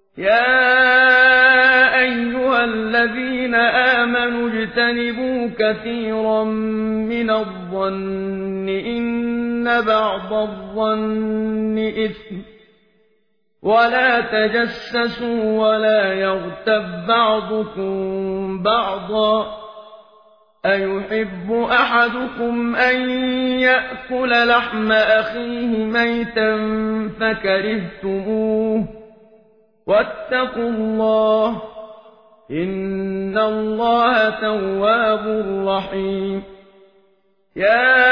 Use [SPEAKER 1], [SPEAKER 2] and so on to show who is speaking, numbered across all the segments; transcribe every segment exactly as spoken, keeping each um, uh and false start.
[SPEAKER 1] يا أيها الذين آمنوا اجتنبوا كثيرا من الظن إن بعض الظن إثم ولا تجسسوا ولا يغتب بعضكم بعضا أيحب أحدكم أن يأكل لحم أخيه ميتا فكرهتموه واتقوا الله إن الله تواب رحيم يا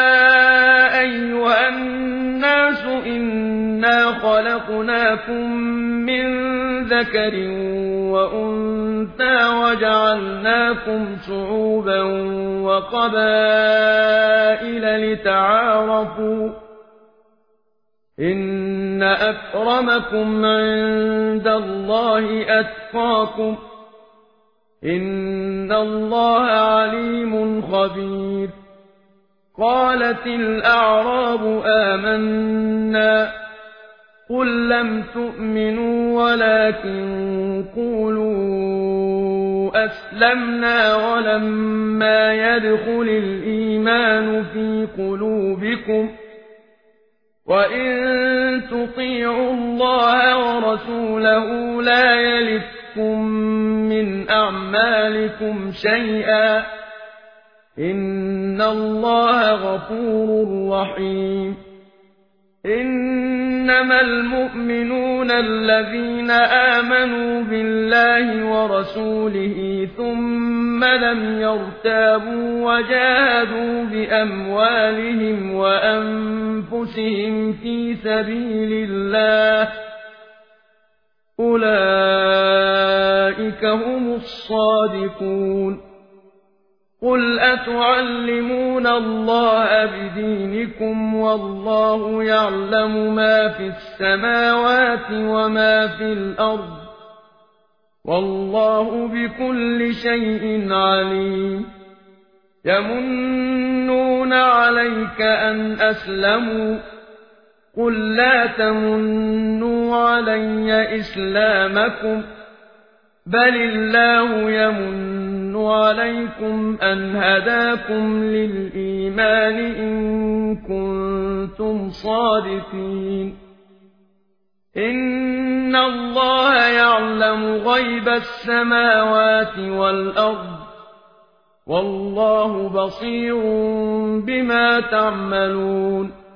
[SPEAKER 1] أيها الناس إنا خلقناكم من ذكر وأنثى وجعلناكم شعوبا وقبائل لتعارفوا إن أكرمكم عند الله أتقاكم إن الله عليم خبير قالت الأعراب آمنا قل لم تؤمنوا ولكن قولوا أسلمنا ولما يدخل الإيمان في قلوبكم وإن تطيعوا الله ورسوله لا يلتكم من أعمالكم شيئا إن الله غفور رحيم إنما المؤمنون الذين آمنوا بالله ورسوله ثم لم يرتابوا وجاهدوا بأموالهم وأنفسهم في سبيل الله أولئك هم الصادقون قل أتعلمون الله بدينكم والله يعلم ما في السماوات وما في الأرض والله بكل شيء عليم يمنون عليك أن أسلموا قل لا تمنوا علي إسلامكم بل الله يمن عليكم أن هداكم للإيمان إن كنتم صادقين إن الله يعلم غيب السماوات والأرض والله بصير بما تعملون